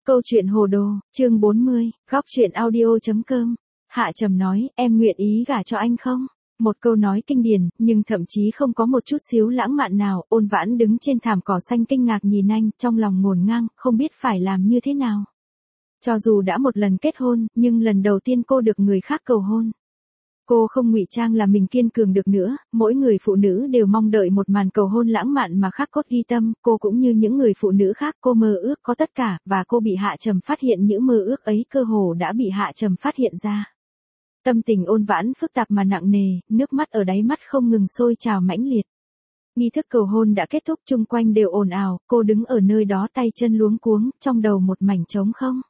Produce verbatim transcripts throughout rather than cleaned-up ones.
Câu chuyện hồ đồ, chương bốn mươi, góc chuyện audio.com. Hạ Trầm nói, em nguyện ý gả cho anh không? Một câu nói kinh điển, nhưng thậm chí không có một chút xíu lãng mạn nào. Ôn Vãn đứng trên thảm cỏ xanh kinh ngạc nhìn anh, trong lòng ngổn ngang, không biết phải làm như thế nào. Cho dù đã một lần kết hôn, nhưng lần đầu tiên cô được người khác cầu hôn. Cô không ngụy trang là mình kiên cường được nữa, mỗi người phụ nữ đều mong đợi một màn cầu hôn lãng mạn mà khắc cốt ghi tâm, cô cũng như những người phụ nữ khác, cô mơ ước có tất cả, và cô bị Hạ Trầm phát hiện những mơ ước ấy cơ hồ đã bị Hạ Trầm phát hiện ra. Tâm tình Ôn Vãn phức tạp mà nặng nề, nước mắt ở đáy mắt không ngừng sôi trào mãnh liệt. Nghi thức cầu hôn đã kết thúc, chung quanh đều ồn ào, cô đứng ở nơi đó tay chân luống cuống, trong đầu một mảnh trống không.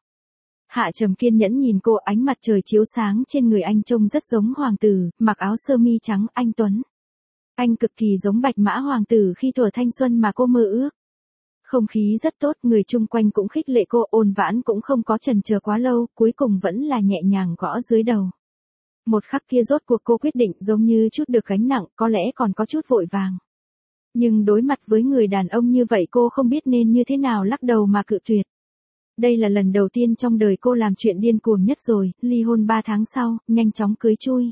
Hạ Trầm kiên nhẫn nhìn cô, ánh mặt trời chiếu sáng trên người anh trông rất giống hoàng tử, mặc áo sơ mi trắng, anh tuấn. Anh cực kỳ giống Bạch Mã hoàng tử khi thuở thanh xuân mà cô mơ ước. Không khí rất tốt, người chung quanh cũng khích lệ cô. Ôn Vãn cũng không có chần chờ quá lâu, cuối cùng vẫn là nhẹ nhàng gõ dưới đầu. Một khắc kia rốt cuộc cô quyết định, giống như chút được gánh nặng, có lẽ còn có chút vội vàng. Nhưng đối mặt với người đàn ông như vậy cô không biết nên như thế nào lắc đầu mà cự tuyệt. Đây là lần đầu tiên trong đời cô làm chuyện điên cuồng nhất rồi, ly hôn ba tháng sau, nhanh chóng cưới chui.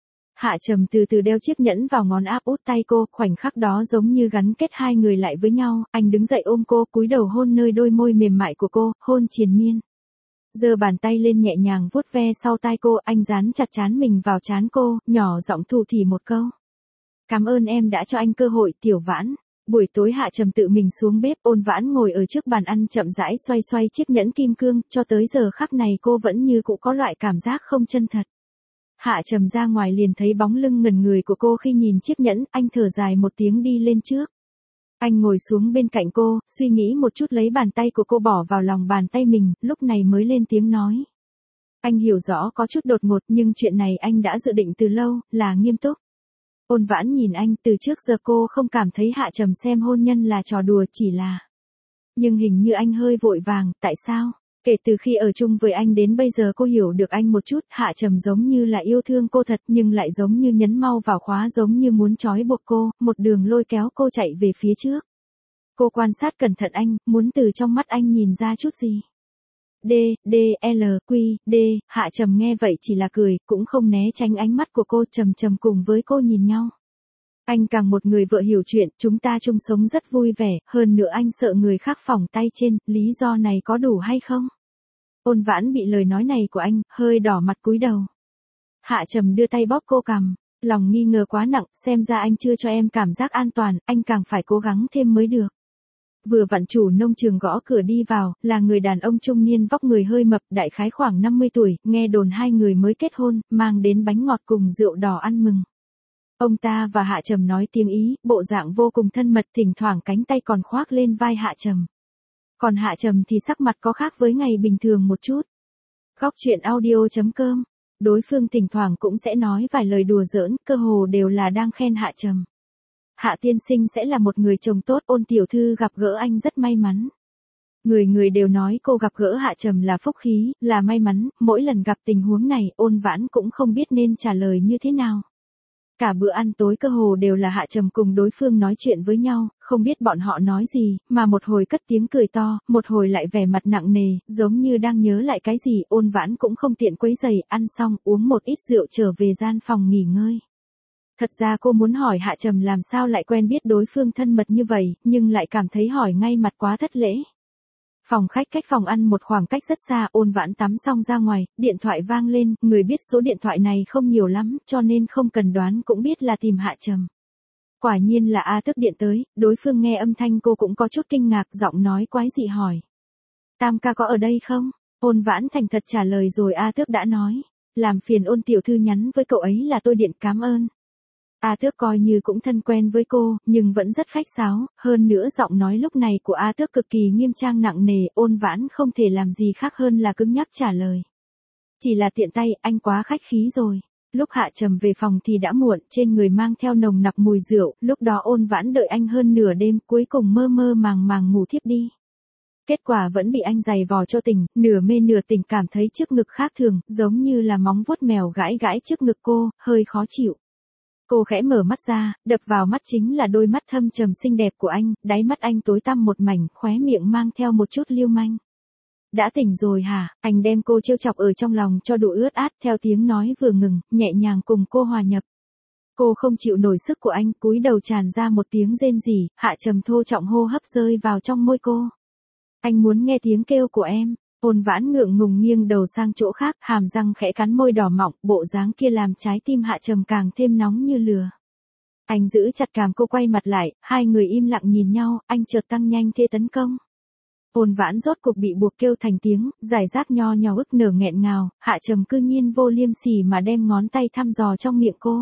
Hạ Trầm từ từ đeo chiếc nhẫn vào ngón áp út tay cô, khoảnh khắc đó giống như gắn kết hai người lại với nhau, anh đứng dậy ôm cô, cúi đầu hôn nơi đôi môi mềm mại của cô, hôn triền miên. Giơ bàn tay lên nhẹ nhàng vuốt ve sau tai cô, anh dán chặt trán mình vào trán cô, nhỏ giọng thủ thỉ một câu. Cảm ơn em đã cho anh cơ hội, Tiểu Vãn. Buổi tối Hạ Trầm tự mình xuống bếp, Ôn Vãn ngồi ở trước bàn ăn chậm rãi xoay xoay chiếc nhẫn kim cương, cho tới giờ khắc này cô vẫn như cũ có loại cảm giác không chân thật. Hạ Trầm ra ngoài liền thấy bóng lưng ngẩn người của cô khi nhìn chiếc nhẫn, anh thở dài một tiếng đi lên trước. Anh ngồi xuống bên cạnh cô, suy nghĩ một chút lấy bàn tay của cô bỏ vào lòng bàn tay mình, lúc này mới lên tiếng nói. Anh hiểu rõ có chút đột ngột nhưng chuyện này anh đã dự định từ lâu, là nghiêm túc. Ôn Vãn nhìn anh, từ trước giờ cô không cảm thấy Hạ Trầm xem hôn nhân là trò đùa, chỉ là. Nhưng hình như anh hơi vội vàng, tại sao? Kể từ khi ở chung với anh đến bây giờ cô hiểu được anh một chút, Hạ Trầm giống như là yêu thương cô thật nhưng lại giống như nhấn mau vào khóa, giống như muốn trói buộc cô, một đường lôi kéo cô chạy về phía trước. Cô quan sát cẩn thận anh, muốn từ trong mắt anh nhìn ra chút gì. D, D, L, Q, D, Hạ Trầm nghe vậy chỉ là cười, cũng không né tránh ánh mắt của cô, Trầm Trầm cùng với cô nhìn nhau. Anh càng một người vợ hiểu chuyện, chúng ta chung sống rất vui vẻ, hơn nữa anh sợ người khác phỏng tay trên, lý do này có đủ hay không? Ôn Vãn bị lời nói này của anh, hơi đỏ mặt cúi đầu. Hạ Trầm đưa tay bóp cô cằm, lòng nghi ngờ quá nặng, xem ra anh chưa cho em cảm giác an toàn, anh càng phải cố gắng thêm mới được. Vừa vặn chủ nông trường gõ cửa đi vào, là người đàn ông trung niên vóc người hơi mập, đại khái khoảng năm mươi tuổi, nghe đồn hai người mới kết hôn, mang đến bánh ngọt cùng rượu đỏ ăn mừng. Ông ta và Hạ Trầm nói tiếng Ý, bộ dạng vô cùng thân mật, thỉnh thoảng cánh tay còn khoác lên vai Hạ Trầm. Còn Hạ Trầm thì sắc mặt có khác với ngày bình thường một chút. Góc chuyện audio.com. Đối phương thỉnh thoảng cũng sẽ nói vài lời đùa giỡn, cơ hồ đều là đang khen Hạ Trầm. Hạ tiên sinh sẽ là một người chồng tốt, Ôn tiểu thư gặp gỡ anh rất may mắn. Người người đều nói cô gặp gỡ Hạ Trầm là phúc khí, là may mắn, mỗi lần gặp tình huống này, Ôn Vãn cũng không biết nên trả lời như thế nào. Cả bữa ăn tối cơ hồ đều là Hạ Trầm cùng đối phương nói chuyện với nhau, không biết bọn họ nói gì, mà một hồi cất tiếng cười to, một hồi lại vẻ mặt nặng nề, giống như đang nhớ lại cái gì. Ôn Vãn cũng không tiện quấy rầy, ăn xong uống một ít rượu trở về gian phòng nghỉ ngơi. Thật ra cô muốn hỏi Hạ Trầm làm sao lại quen biết đối phương thân mật như vậy, nhưng lại cảm thấy hỏi ngay mặt quá thất lễ. Phòng khách cách phòng ăn một khoảng cách rất xa, Ôn Vãn tắm xong ra ngoài, điện thoại vang lên, người biết số điện thoại này không nhiều lắm, cho nên không cần đoán cũng biết là tìm Hạ Trầm. Quả nhiên là A Tước điện tới, đối phương nghe âm thanh cô cũng có chút kinh ngạc, giọng nói quái dị hỏi. Tam ca có ở đây không? Ôn Vãn thành thật trả lời rồi A Tước đã nói. Làm phiền Ôn tiểu thư nhắn với cậu ấy là tôi điện cảm ơn. A Tước coi như cũng thân quen với cô, nhưng vẫn rất khách sáo, hơn nữa giọng nói lúc này của A Tước cực kỳ nghiêm trang nặng nề, Ôn Vãn không thể làm gì khác hơn là cứng nhắc trả lời. Chỉ là tiện tay, anh quá khách khí rồi. Lúc Hạ Trầm về phòng thì đã muộn, trên người mang theo nồng nặc mùi rượu, lúc đó Ôn Vãn đợi anh hơn nửa đêm, cuối cùng mơ mơ màng màng ngủ thiếp đi. Kết quả vẫn bị anh giày vò cho tỉnh, nửa mê nửa tỉnh, cảm thấy trước ngực khác thường, giống như là móng vuốt mèo gãi gãi trước ngực cô, hơi khó chịu. Cô khẽ mở mắt ra, đập vào mắt chính là đôi mắt thâm trầm xinh đẹp của anh, đáy mắt anh tối tăm một mảnh, khóe miệng mang theo một chút lưu manh. Đã tỉnh rồi hả? Anh đem cô trêu chọc ở trong lòng cho đủ ướt át, theo tiếng nói vừa ngừng, nhẹ nhàng cùng cô hòa nhập. Cô không chịu nổi sức của anh, cúi đầu tràn ra một tiếng rên rỉ, Hạ Trầm thô trọng hô hấp rơi vào trong môi cô. Anh muốn nghe tiếng kêu của em. Ôn Vãn ngượng ngùng nghiêng đầu sang chỗ khác, hàm răng khẽ cắn môi đỏ mọng, bộ dáng kia làm trái tim Hạ Trầm càng thêm nóng như lửa. Anh giữ chặt cằm cô quay mặt lại, hai người im lặng nhìn nhau, anh chợt tăng nhanh thế tấn công. Ôn Vãn rốt cuộc bị buộc kêu thành tiếng, giải rác nho nhỏ ức nở nghẹn ngào, Hạ Trầm cư nhiên vô liêm sỉ mà đem ngón tay thăm dò trong miệng cô.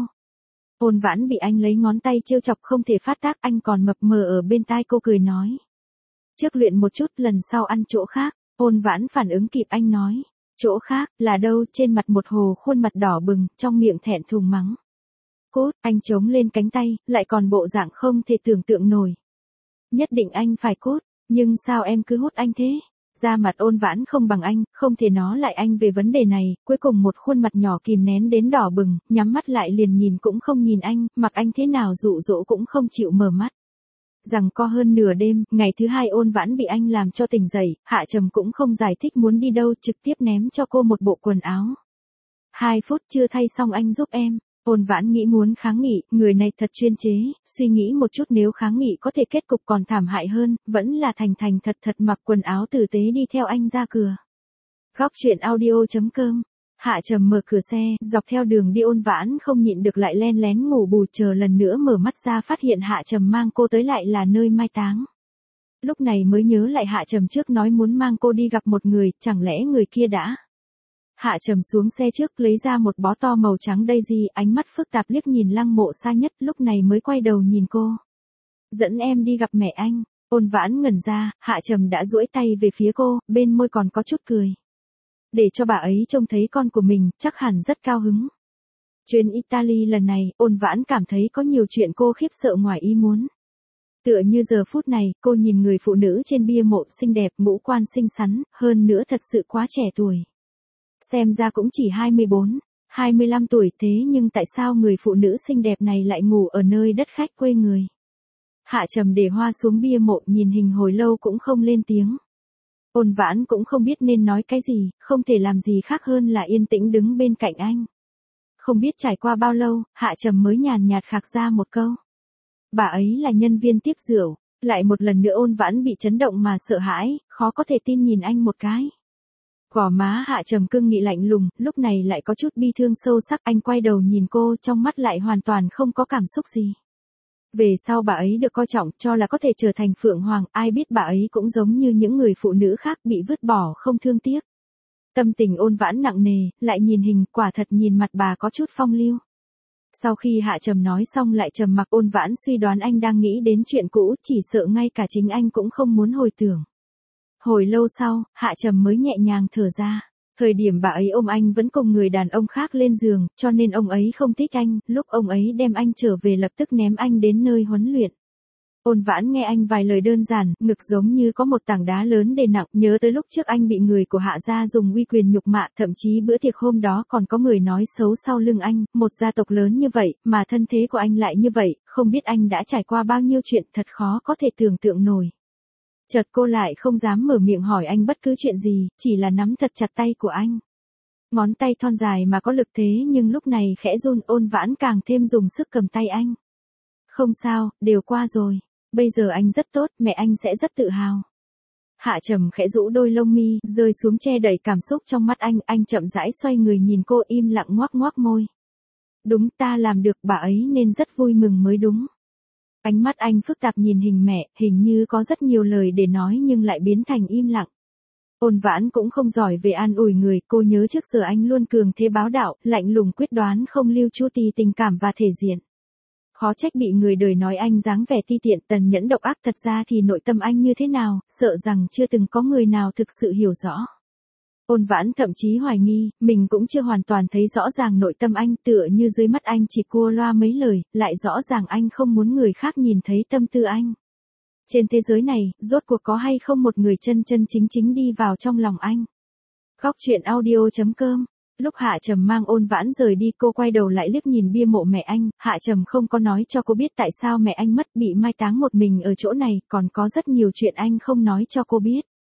Ôn Vãn bị anh lấy ngón tay trêu chọc không thể phát tác, anh còn mập mờ ở bên tai cô cười nói. Trước luyện một chút, lần sau ăn chỗ khác. Ôn Vãn phản ứng kịp anh nói. Chỗ khác, là đâu? Trên mặt một hồ khuôn mặt đỏ bừng, trong miệng thẹn thùng mắng. Cốt, anh chống lên cánh tay, lại còn bộ dạng không thể tưởng tượng nổi. Nhất định anh phải cốt, nhưng sao em cứ hút anh thế? Da mặt Ôn Vãn không bằng anh, không thể nói lại anh về vấn đề này, cuối cùng một khuôn mặt nhỏ kìm nén đến đỏ bừng, nhắm mắt lại liền nhìn cũng không nhìn anh, mặc anh thế nào dụ dỗ cũng không chịu mở mắt. Rằng co hơn nửa đêm, ngày thứ hai Ôn Vãn bị anh làm cho tỉnh dậy, Hạ Trầm cũng không giải thích muốn đi đâu, trực tiếp ném cho cô một bộ quần áo. Hai phút chưa thay xong anh giúp em. Ôn Vãn nghĩ muốn kháng nghị, người này thật chuyên chế, suy nghĩ một chút nếu kháng nghị có thể kết cục còn thảm hại hơn, vẫn là thành thành thật thật mặc quần áo tử tế đi theo anh ra cửa. Góc truyện audio chấm com. Hạ Trầm mở cửa xe, dọc theo đường đi Ôn Vãn không nhịn được lại len lén ngủ bù, chờ lần nữa mở mắt ra phát hiện Hạ Trầm mang cô tới lại là nơi mai táng. Lúc này mới nhớ lại Hạ Trầm trước nói muốn mang cô đi gặp một người, chẳng lẽ người kia đã. Hạ Trầm xuống xe trước lấy ra một bó to màu trắng daisy, ánh mắt phức tạp liếc nhìn Lăng Mộ xa nhất, lúc này mới quay đầu nhìn cô. Dẫn em đi gặp mẹ anh. Ôn Vãn ngẩn ra, Hạ Trầm đã duỗi tay về phía cô, bên môi còn có chút cười. Để cho bà ấy trông thấy con của mình, chắc hẳn rất cao hứng. Chuyến Italy lần này, Ôn Vãn cảm thấy có nhiều chuyện cô khiếp sợ ngoài ý muốn. Tựa như giờ phút này, cô nhìn người phụ nữ trên bia mộ xinh đẹp, ngũ quan xinh xắn, hơn nữa thật sự quá trẻ tuổi. Xem ra cũng chỉ hai mươi bốn, hai mươi lăm tuổi, thế nhưng tại sao người phụ nữ xinh đẹp này lại ngủ ở nơi đất khách quê người? Hạ Trầm để hoa xuống bia mộ nhìn hình hồi lâu cũng không lên tiếng. Ôn Vãn cũng không biết nên nói cái gì, không thể làm gì khác hơn là yên tĩnh đứng bên cạnh anh. Không biết trải qua bao lâu, Hạ Trầm mới nhàn nhạt khạc ra một câu. Bà ấy là nhân viên tiếp rượu, lại một lần nữa Ôn Vãn bị chấn động mà sợ hãi, khó có thể tin nhìn anh một cái. Gò má Hạ Trầm cương nghị lạnh lùng, lúc này lại có chút bi thương sâu sắc, anh quay đầu nhìn cô, trong mắt lại hoàn toàn không có cảm xúc gì. Về sau bà ấy được coi trọng cho là có thể trở thành Phượng Hoàng, ai biết bà ấy cũng giống như những người phụ nữ khác bị vứt bỏ không thương tiếc. Tâm tình Ôn Vãn nặng nề, lại nhìn hình, quả thật nhìn mặt bà có chút phong lưu. Sau khi Hạ Trầm nói xong lại trầm mặc, Ôn Vãn suy đoán anh đang nghĩ đến chuyện cũ, chỉ sợ ngay cả chính anh cũng không muốn hồi tưởng. Hồi lâu sau, Hạ Trầm mới nhẹ nhàng thở ra. Thời điểm bà ấy ôm anh vẫn cùng người đàn ông khác lên giường, cho nên ông ấy không thích anh, lúc ông ấy đem anh trở về lập tức ném anh đến nơi huấn luyện. Ôn Vãn nghe anh vài lời đơn giản, ngực giống như có một tảng đá lớn đè nặng, nhớ tới lúc trước anh bị người của Hạ gia dùng uy quyền nhục mạ, thậm chí bữa tiệc hôm đó còn có người nói xấu sau lưng anh, một gia tộc lớn như vậy, mà thân thế của anh lại như vậy, không biết anh đã trải qua bao nhiêu chuyện, thật khó có thể tưởng tượng nổi. Chợt cô lại không dám mở miệng hỏi anh bất cứ chuyện gì, chỉ là nắm thật chặt tay của anh. Ngón tay thon dài mà có lực thế nhưng lúc này khẽ run, Ôn Vãn càng thêm dùng sức cầm tay anh. Không sao, đều qua rồi. Bây giờ anh rất tốt, mẹ anh sẽ rất tự hào. Hạ Trầm khẽ rũ đôi lông mi, rơi xuống che đẩy cảm xúc trong mắt anh, anh chậm rãi xoay người nhìn cô im lặng ngoác ngoác môi. Đúng, ta làm được, bà ấy nên rất vui mừng mới đúng. Ánh mắt anh phức tạp nhìn hình mẹ, hình như có rất nhiều lời để nói nhưng lại biến thành im lặng. Ôn Vãn cũng không giỏi về an ủi người, cô nhớ trước giờ anh luôn cường thế bá đạo, lạnh lùng quyết đoán, không lưu chu tì tình cảm và thể diện. Khó trách bị người đời nói anh dáng vẻ ti tiện, tàn nhẫn độc ác, thật ra thì nội tâm anh như thế nào, sợ rằng chưa từng có người nào thực sự hiểu rõ. Ôn Vãn thậm chí hoài nghi, mình cũng chưa hoàn toàn thấy rõ ràng nội tâm anh, tựa như dưới mắt anh chỉ cua loa mấy lời, lại rõ ràng anh không muốn người khác nhìn thấy tâm tư anh. Trên thế giới này, rốt cuộc có hay không một người chân chân chính chính đi vào trong lòng anh. Góc truyện audio chấm com. Lúc Hạ Trầm mang Ôn Vãn rời đi, cô quay đầu lại liếc nhìn bia mộ mẹ anh, Hạ Trầm không có nói cho cô biết tại sao mẹ anh mất, bị mai táng một mình ở chỗ này, còn có rất nhiều chuyện anh không nói cho cô biết.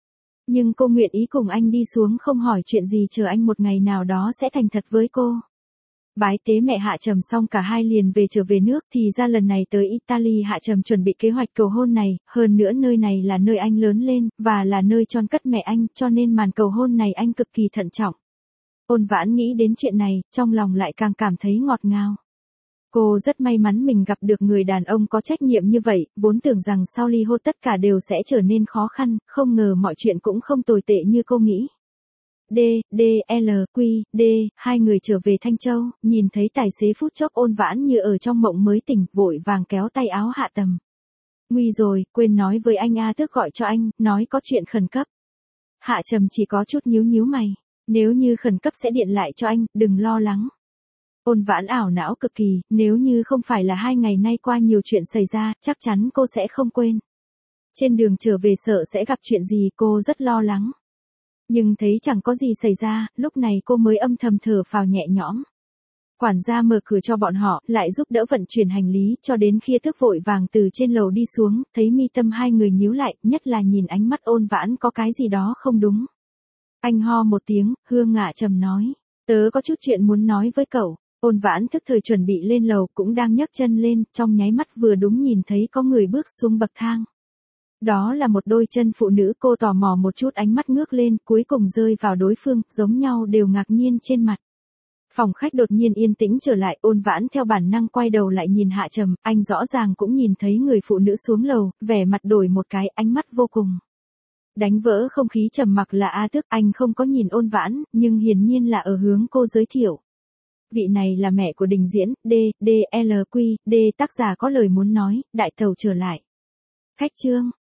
Nhưng cô nguyện ý cùng anh đi xuống không hỏi chuyện gì, chờ anh một ngày nào đó sẽ thành thật với cô. Bái tế mẹ Hạ Trầm xong cả hai liền về trở về nước, thì ra lần này tới Italy Hạ Trầm chuẩn bị kế hoạch cầu hôn này, hơn nữa nơi này là nơi anh lớn lên, và là nơi chôn cất mẹ anh, cho nên màn cầu hôn này anh cực kỳ thận trọng. Ôn Vãn nghĩ đến chuyện này, trong lòng lại càng cảm thấy ngọt ngào. Cô rất may mắn mình gặp được người đàn ông có trách nhiệm như vậy, vốn tưởng rằng sau ly hôn tất cả đều sẽ trở nên khó khăn, không ngờ mọi chuyện cũng không tồi tệ như cô nghĩ. D, D, L, Q, D, hai người trở về Thanh Châu, nhìn thấy tài xế phút chốc Ôn Vãn như ở trong mộng mới tỉnh, vội vàng kéo tay áo Hạ Tầm. Nguy rồi, quên nói với anh A Tước gọi cho anh, nói có chuyện khẩn cấp. Hạ Trầm chỉ có chút nhíu nhíu mày, nếu như khẩn cấp sẽ điện lại cho anh, đừng lo lắng. Ôn Vãn ảo não cực kỳ, nếu như không phải là hai ngày nay qua nhiều chuyện xảy ra, chắc chắn cô sẽ không quên. Trên đường trở về sợ sẽ gặp chuyện gì, cô rất lo lắng. Nhưng thấy chẳng có gì xảy ra, lúc này cô mới âm thầm thở phào nhẹ nhõm. Quản gia mở cửa cho bọn họ, lại giúp đỡ vận chuyển hành lý, cho đến khi Thức vội vàng từ trên lầu đi xuống, thấy mi tâm hai người nhíu lại, nhất là nhìn ánh mắt Ôn Vãn có cái gì đó không đúng. Anh ho một tiếng, Hương Ngạ trầm nói, tớ có chút chuyện muốn nói với cậu. Ôn Vãn thức thời chuẩn bị lên lầu, cũng đang nhấc chân lên, trong nháy mắt vừa đúng nhìn thấy có người bước xuống bậc thang. Đó là một đôi chân phụ nữ, cô tò mò một chút, ánh mắt ngước lên, cuối cùng rơi vào đối phương, giống nhau đều ngạc nhiên trên mặt. Phòng khách đột nhiên yên tĩnh trở lại, Ôn Vãn theo bản năng quay đầu lại nhìn Hạ Trầm, anh rõ ràng cũng nhìn thấy người phụ nữ xuống lầu, vẻ mặt đổi một cái, ánh mắt vô cùng. Đánh vỡ không khí trầm mặc là A Tước, anh không có nhìn Ôn Vãn, nhưng hiển nhiên là ở hướng cô giới thiệu. Vị này là mẹ của Đình Diễn, D, D, L, Q, D, tác giả có lời muốn nói, đại tàu trở lại. Khách trương.